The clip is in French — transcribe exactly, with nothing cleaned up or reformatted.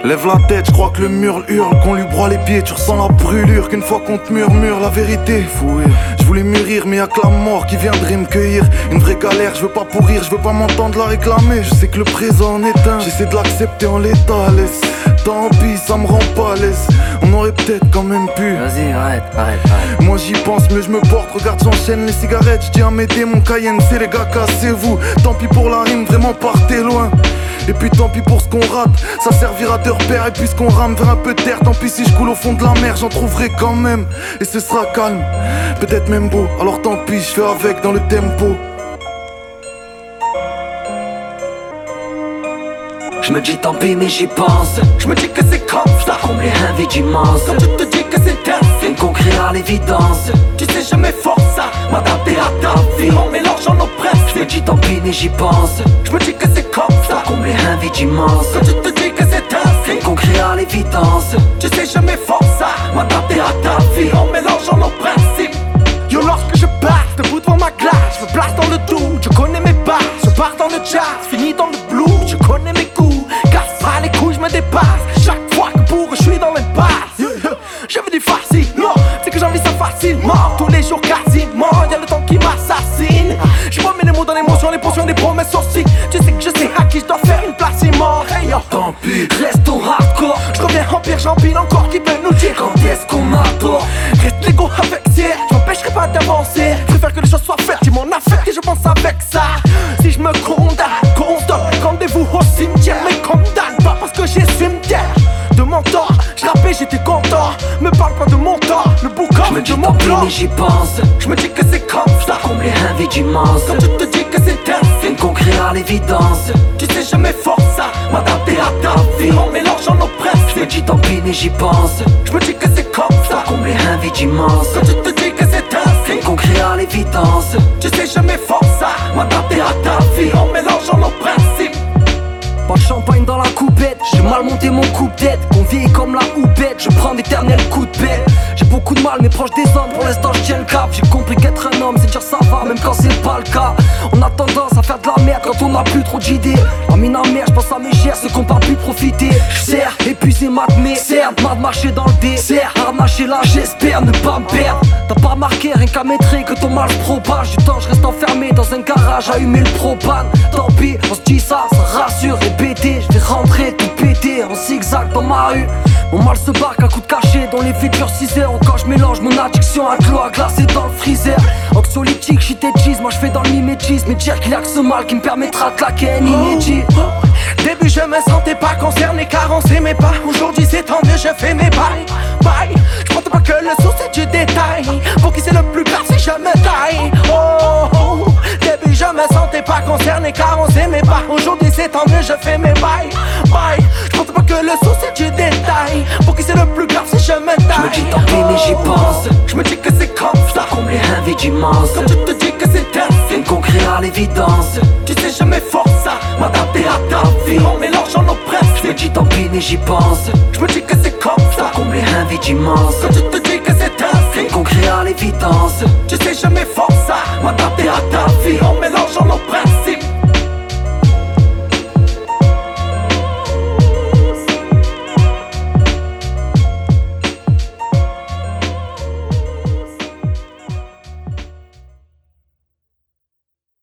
Lève la tête, je crois que le mur hurle, qu'on lui broie les pieds, tu ressens la brûlure, qu'une fois qu'on te murmure la vérité, fou rire. Je voulais mûrir mais y'a que la mort qui viendrait me cueillir. Une vraie galère, je veux pas pourrir, je veux pas m'entendre la réclamer. Je sais que le présent en est un, j'essaie de l'accepter en l'état, laisse. Tant pis, ça me rend pas à l'aise. On aurait peut-être quand même pu. Vas-y, arrête, arrête, arrête. Moi j'y pense, mieux je me porte, regarde j'enchaîne les cigarettes. Je dis à mes démons Cayenne, c'est les gars, cassez-vous. Tant pis pour la rime, vraiment partez loin. Et puis tant pis pour ce qu'on rate, ça servira de repère. Et puis ce qu'on rame vers un peu de terre, tant pis si je coule au fond de la mer, j'en trouverai quand même. Et ce sera calme, peut-être même beau. Alors tant pis, je fais avec dans le tempo. Je me dis tant pis mais j'y pense. Je me dis que c'est comme ça, combler un vide immense. Quand tu te dis que c'est un film qu'on crée à l'évidence. Tu sais je m'efforce à m'adapter à ta vie en mélangeant nos presses. Je me dis tant pis mais j'y pense. Je me dis que c'est comme ça, combler un vide immense. Quand tu te dis que c'est un film qu'on crée à l'évidence. Tu sais je m'efforce à m'adapter à ta vie en mélangeant nos principes. Yo, lorsque je passe debout devant ma glace, je me place dans le doute, je connais mes bases. Je pars dans le jazz, finis dans le blues, je connais mes coups. Casse pas les couilles, je me dépasse. Chaque fois que pour je suis dans les passes. Je veux du facile, non, c'est que j'envie ça facilement. Tous les jours quasiment, y'a le temps qui m'assassine. Je remets les mots dans l'émotion, les potions, les promesses aussi. Tu sais que je sais à qui je dois faire une place immense. Hey yo, tant pis, reste au hardcore. je reviens en pire, j'empile encore qui peut nous dire Quand est-ce qu'on m'adore? Reste l'ego avec c'est, je m'empêcherai pas d'avancer. Je préfère que les choses soient faites, tu m'en affectes et je pense avec ça. Si je me condamne, condamne, rendez-vous au cimetière. Mais condamne pas parce que j'ai cimetière. De mon temps, je rappais, j'étais content. Me parle pas de mon temps, le boucan Je me de dis mon tant pis plan. mais j'y pense. Je me dis que c'est comme ça, Combler un vide immense. quand tu te dis que c'est un Film qu'on crée à l'évidence. tu sais je m'efforce à m'adapter à ta vie en mélangeant nos Je me presses. dis tant pis mais j'y pense. Je me dis que c'est comme ça, Combler un vide immense. quand tu te dis que c'est un Film qu'on crée à l'évidence. tu sais je m'efforce à m'adapter à ta vie en mélangeant nos principes. Pas de champagne dans la coupette, j'ai mal monté mon coup de tête. Qu'on vieillit comme la houppette, je prends d'éternels coups de pelle. J'ai beaucoup de mal mais proche des hommes, pour l'instant je tiens le cap. J'ai compris qu'être un homme c'est dire ça va même quand c'est pas le cas. On a tendance à faire de la merde quand on a plus trop d'idées. La mine en mer, je pense à mes chers, ceux qu'on pas pu profiter. J'serre, épuisé matmé, certes, mal marché dans le désert. Harnaché là, j'espère ne pas me perdre. T'as pas remarqué, rien qu'à maîtriser que ton mal se propage. Du temps je reste enfermé dans un garage à humer le propane. Tant pis, on se dit ça, ça rassure. Répéter, je vais rentrer tout péter en zigzag dans ma rue. Mon mal se barque à coups de cachet dans les futurs six heures. Quand je mélange mon addiction à de l'eau à glacer dans le freezer. Anxiolytique, shit et cheese, moi je fais dans le mimétisme. Et dire qu'il y a que ce mal qui me permettra de claquer un inédit. Début je me sentais pas concerné car on s'aimait pas. Aujourd'hui c'est tant mieux, je fais mes bails. Bye. Je compte pas que le sou c'est du détail. Pour qui c'est le plus grave si je me taille. Oh, oh. Début je me sentais pas concerné car on s'aimait pas. Aujourd'hui c'est tant mieux, je fais mes bails. Bye. Je compte pas que le sou c'est du détail. Pour qui c'est le plus grave si je me taille. Je me dis tant pis mais j'y pense. Je me dis que c'est comme ça. Combler un vide immense. Quand tu te dis que c'est un Film qu'on crée à l'évidence. tu sais je m'efforce à m'adapter à ta vie en mélangeant nos presses. Je me dis tant pis mais j'y pense. Je me dis que c'est comme ça. Combler un vide immense. Quand tu te dis que c'est un Film qu'on crée à l'évidence. tu sais je m'efforce